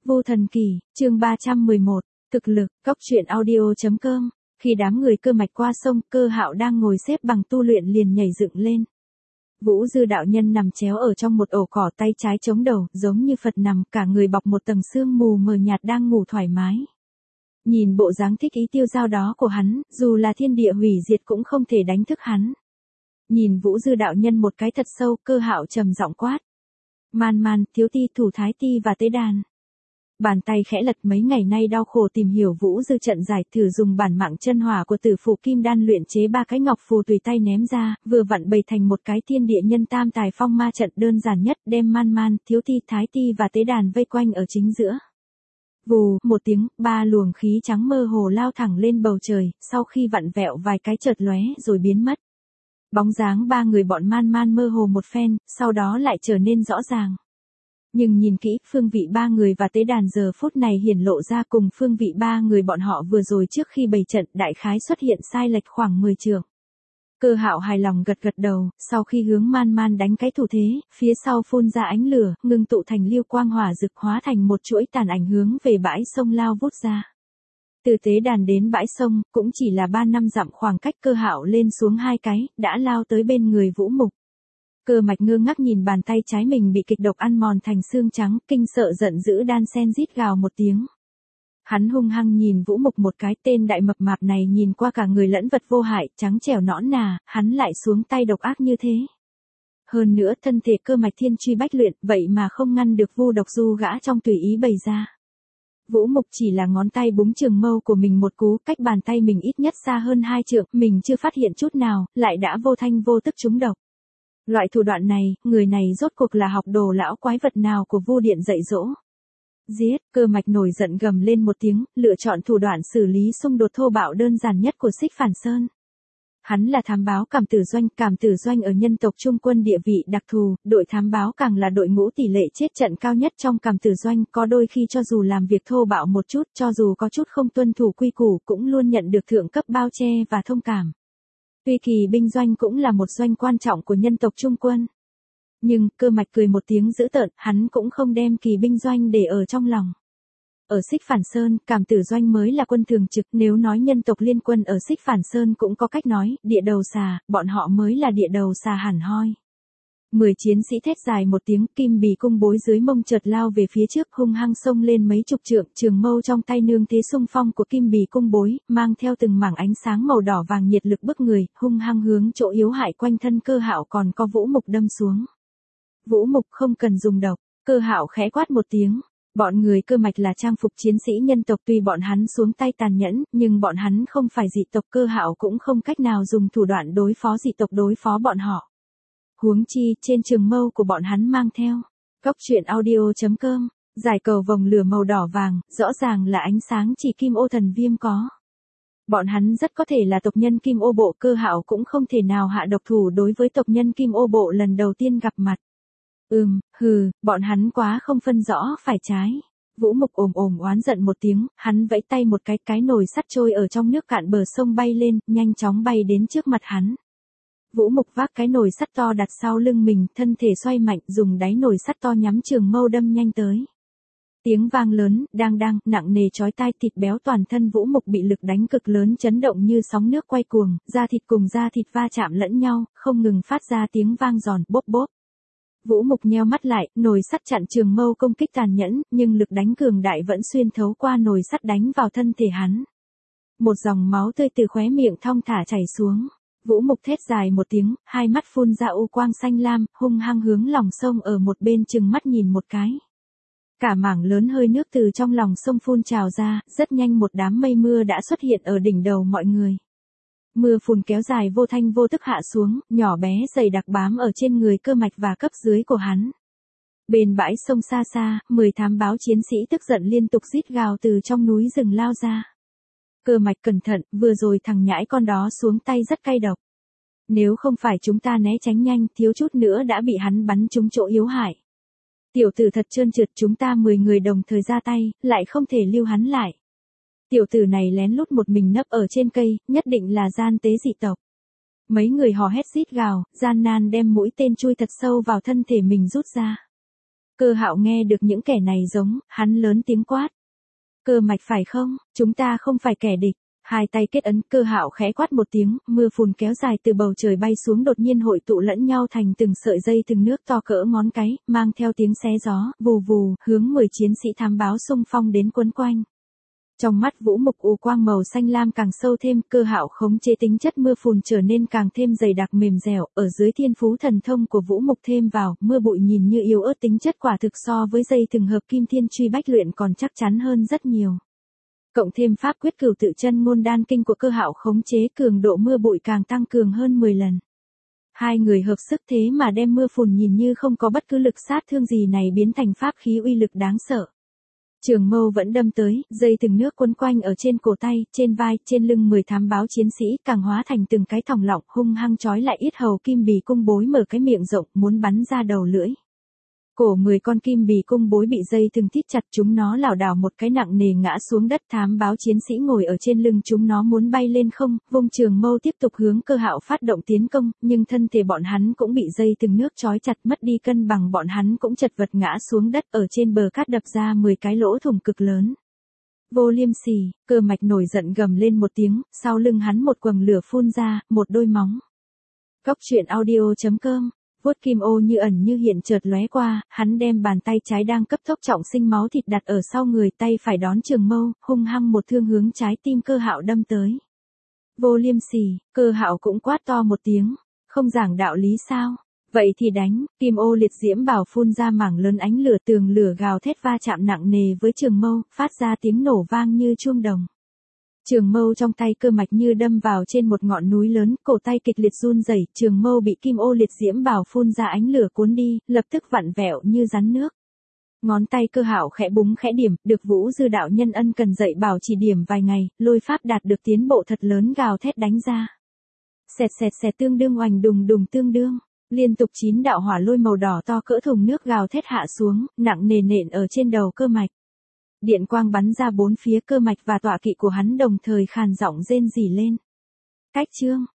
Vô Thần Kỳ, chương 311, thực lực, cốc truyện audio.com. Khi đám người Cơ Mạch qua sông, Cơ Hạo đang ngồi xếp bằng tu luyện liền nhảy dựng lên. Vũ Dư đạo nhân nằm chéo ở trong một ổ cỏ, tay trái chống đầu, giống như Phật nằm, cả người bọc một tầng sương mù mờ nhạt đang ngủ thoải mái. Nhìn bộ dáng thích ý tiêu dao đó của hắn, dù là thiên địa hủy diệt cũng không thể đánh thức hắn. Nhìn Vũ Dư đạo nhân một cái thật sâu, Cơ Hạo trầm giọng quát: Man Man, Thiếu Ti, Thủ Thái Ti và Tế Đàn. Bàn tay khẽ lật, mấy ngày nay đau khổ tìm hiểu Vũ Dư trận giải, thử dùng bản mạng chân hỏa của Tử Phụ Kim Đan luyện chế 3 cái ngọc phù tùy tay ném ra, vừa vặn bày thành một cái thiên địa nhân tam tài phong ma trận đơn giản nhất, đem Man Man, Thiếu Ti, Thái Ti và Tế Đàn vây quanh ở chính giữa. Vù, một tiếng, 3 luồng khí trắng mơ hồ lao thẳng lên bầu trời, sau khi vặn vẹo vài cái chợt lóe rồi biến mất. Bóng dáng 3 người bọn Man Man mơ hồ một phen, sau đó lại trở nên rõ ràng. Nhưng nhìn kỹ, phương vị 3 người và Tế Đàn giờ phút này hiển lộ ra cùng phương vị 3 người bọn họ vừa rồi trước khi bày trận, đại khái xuất hiện sai lệch khoảng 10 trượng. Cơ Hạo hài lòng gật gật đầu, sau khi hướng Man Man đánh cái thủ thế, phía sau phun ra ánh lửa, ngưng tụ thành liêu quang hỏa rực, hóa thành một chuỗi tàn ảnh hướng về bãi sông lao vút ra. Từ Tế Đàn đến bãi sông, cũng chỉ là 3 năm dặm, khoảng cách Cơ Hạo lên xuống 2 cái, đã lao tới bên người Vũ Mục. Cơ Mạch ngơ ngác nhìn bàn tay trái mình bị kịch độc ăn mòn thành xương trắng, kinh sợ giận dữ đan sen rít gào một tiếng. Hắn hung hăng nhìn Vũ Mục một cái, tên đại mập mạp này nhìn qua cả người lẫn vật vô hại, trắng trẻo nõn nà, hắn lại xuống tay độc ác như thế. Hơn nữa thân thể Cơ Mạch thiên truy bách luyện, vậy mà không ngăn được vu độc du gã trong tùy ý bày ra. Vũ Mục chỉ là ngón tay búng trường mâu của mình một cú, cách bàn tay mình ít nhất xa hơn 2 trượng, mình chưa phát hiện chút nào, lại đã vô thanh vô tức trúng độc. Loại thủ đoạn này, người này rốt cuộc là học đồ lão quái vật nào của Vu Điện dạy dỗ. Giết, Cơ Mạch nổi giận gầm lên một tiếng, lựa chọn thủ đoạn xử lý xung đột thô bạo đơn giản nhất của Xích Phản Sơn. Hắn là thám báo Cảm Tử Doanh ở nhân tộc Trung Quân địa vị đặc thù, đội thám báo càng là đội ngũ tỷ lệ chết trận cao nhất trong Cảm Tử Doanh, có đôi khi cho dù làm việc thô bạo một chút, cho dù có chút không tuân thủ quy củ, cũng luôn nhận được thượng cấp bao che và thông cảm. Tuy Kỳ binh doanh cũng là một doanh quan trọng của nhân tộc Trung Quân. Nhưng, Cơ Mạch cười một tiếng dữ tợn, hắn cũng không đem Kỳ binh doanh để ở trong lòng. Ở Xích Phản Sơn, Cảm Tử Doanh mới là quân thường trực, nếu nói nhân tộc liên quân ở Xích Phản Sơn cũng có cách nói, địa đầu xà, bọn họ mới là địa đầu xà hẳn hoi. 10 chiến sĩ thét dài một tiếng, Kim Bì Cung Bối dưới mông chợt lao về phía trước, hung hăng xông lên mấy chục trượng, trường mâu trong tay nương thế xung phong của Kim Bì Cung Bối, mang theo từng mảng ánh sáng màu đỏ vàng nhiệt lực bức người, hung hăng hướng chỗ yếu hại quanh thân Cơ Hạo còn có Vũ Mục đâm xuống. Vũ Mục không cần dùng độc, Cơ Hạo khẽ quát một tiếng. Bọn người Cơ Mạch là trang phục chiến sĩ nhân tộc, tuy bọn hắn xuống tay tàn nhẫn, nhưng bọn hắn không phải dị tộc, Cơ Hạo cũng không cách nào dùng thủ đoạn đối phó dị tộc đối phó bọn họ. Huống chi, trên trường mâu của bọn hắn mang theo. Cốc truyện audio.com, giải cầu vòng lửa màu đỏ vàng, rõ ràng là ánh sáng chỉ Kim Ô Thần Viêm có. Bọn hắn rất có thể là tộc nhân Kim Ô Bộ, Cơ Hạo cũng không thể nào hạ độc thủ đối với tộc nhân Kim Ô Bộ lần đầu tiên gặp mặt. Bọn hắn quá không phân rõ phải trái. Vũ Mục ồm oán giận một tiếng, hắn vẫy tay một cái nồi sắt trôi ở trong nước cạn bờ sông bay lên, nhanh chóng bay đến trước mặt hắn. Vũ Mục vác cái nồi sắt to đặt sau lưng mình, thân thể xoay mạnh, dùng đáy nồi sắt to nhắm trường mâu đâm nhanh tới. Tiếng vang lớn, đang nặng nề chói tai, thịt béo toàn thân Vũ Mục bị lực đánh cực lớn chấn động như sóng nước quay cuồng, da thịt cùng da thịt va chạm lẫn nhau, không ngừng phát ra tiếng vang giòn, bốp bốp. Vũ Mục nheo mắt lại, nồi sắt chặn trường mâu công kích tàn nhẫn, nhưng lực đánh cường đại vẫn xuyên thấu qua nồi sắt đánh vào thân thể hắn. Một dòng máu tươi từ khóe miệng thong thả chảy xuống. Vũ Mục thét dài một tiếng, hai mắt phun ra u quang xanh lam, hung hăng hướng lòng sông ở một bên chừng mắt nhìn một cái. Cả mảng lớn hơi nước từ trong lòng sông phun trào ra, rất nhanh một đám mây mưa đã xuất hiện ở đỉnh đầu mọi người. Mưa phùn kéo dài vô thanh vô tức hạ xuống, nhỏ bé dày đặc bám ở trên người Cơ Mạch và cấp dưới của hắn. Bên bãi sông xa xa, 10 thám báo chiến sĩ tức giận liên tục rít gào từ trong núi rừng lao ra. Cơ Mạch cẩn thận, vừa rồi thằng nhãi con đó xuống tay rất cay độc. Nếu không phải chúng ta né tránh nhanh, thiếu chút nữa đã bị hắn bắn trúng chỗ yếu hại. Tiểu tử thật trơn trượt, chúng ta 10 người đồng thời ra tay, lại không thể lưu hắn lại. Tiểu tử này lén lút một mình nấp ở trên cây, nhất định là gian tế dị tộc. Mấy người hò hét rít gào, gian nan đem mũi tên chui thật sâu vào thân thể mình rút ra. Cơ Hạo nghe được những kẻ này giống, hắn lớn tiếng quát. Cơ Mạch phải không, chúng ta không phải kẻ địch. Hai tay kết ấn, Cơ Hạo khẽ quát một tiếng, mưa phùn kéo dài từ bầu trời bay xuống đột nhiên hội tụ lẫn nhau thành từng sợi dây từng nước to cỡ ngón cái, mang theo tiếng xé gió, vù vù, hướng 10 chiến sĩ thám báo xung phong đến quấn quanh. Trong mắt Vũ Mục u quang màu xanh lam càng sâu thêm, Cơ Hạo khống chế tính chất mưa phùn trở nên càng thêm dày đặc mềm dẻo, ở dưới thiên phú thần thông của Vũ Mục thêm vào, mưa bụi nhìn như yếu ớt tính chất quả thực so với dây thừng hợp kim thiên truy bách luyện còn chắc chắn hơn rất nhiều. Cộng thêm pháp quyết cửu tự chân ngôn đan kinh của Cơ Hạo khống chế, cường độ mưa bụi càng tăng cường hơn 10 lần. Hai người hợp sức thế mà đem mưa phùn nhìn như không có bất cứ lực sát thương gì này biến thành pháp khí uy lực đáng sợ. Trường mâu vẫn đâm tới, dây từng nước quấn quanh ở trên cổ tay, trên vai, trên lưng 10 thám báo chiến sĩ, càng hóa thành từng cái thòng lọng hung hăng trói lại yết hầu kim bì cung bối mở cái miệng rộng muốn bắn ra đầu lưỡi. Cổ 10 con kim bì cung bối bị dây từng thít chặt, chúng nó lảo đảo một cái nặng nề ngã xuống đất. Thám báo chiến sĩ ngồi ở trên lưng chúng nó muốn bay lên không, vung trường mâu tiếp tục hướng Cơ Hạo phát động tiến công, nhưng thân thể bọn hắn cũng bị dây từng nước trói chặt, mất đi cân bằng, bọn hắn cũng chật vật ngã xuống đất, ở trên bờ cát đập ra 10 cái lỗ thủng cực lớn. Vô Liêm Sỉ, Cơ Mạch nổi giận gầm lên một tiếng, sau lưng hắn một quầng lửa phun ra, một đôi móng. Góc truyện audio.com. Vuốt kim ô như ẩn như hiện chợt lóe qua, hắn đem bàn tay trái đang cấp tốc trọng sinh máu thịt đặt ở sau người, tay phải đón trường mâu, hung hăng một thương hướng trái tim Cơ Hạo đâm tới. Vô Liêm Sỉ, Cơ Hạo cũng quát to một tiếng, không giảng đạo lý sao? Vậy thì đánh, kim ô liệt diễm bảo phun ra mảng lớn ánh lửa, tường lửa gào thét va chạm nặng nề với trường mâu, phát ra tiếng nổ vang như chuông đồng. Trường mâu trong tay Cơ Mạch như đâm vào trên một ngọn núi lớn, cổ tay kịch liệt run rẩy, trường mâu bị kim ô liệt diễm bảo phun ra ánh lửa cuốn đi, lập tức vặn vẹo như rắn nước. Ngón tay Cơ Hạo khẽ búng khẽ điểm, được Vũ Dư đạo nhân ân cần dạy bảo chỉ điểm vài ngày, lôi pháp đạt được tiến bộ thật lớn gào thét đánh ra. Xẹt xẹt xẹt tương đương oành đùng đùng tương đương, liên tục 9 đạo hỏa lôi màu đỏ to cỡ thùng nước gào thét hạ xuống, nặng nề nện ở trên đầu Cơ Mạch. Điện quang bắn ra bốn phía, Cơ Mạch và tọa kỵ của hắn đồng thời khàn giọng rên rỉ lên. Cách chương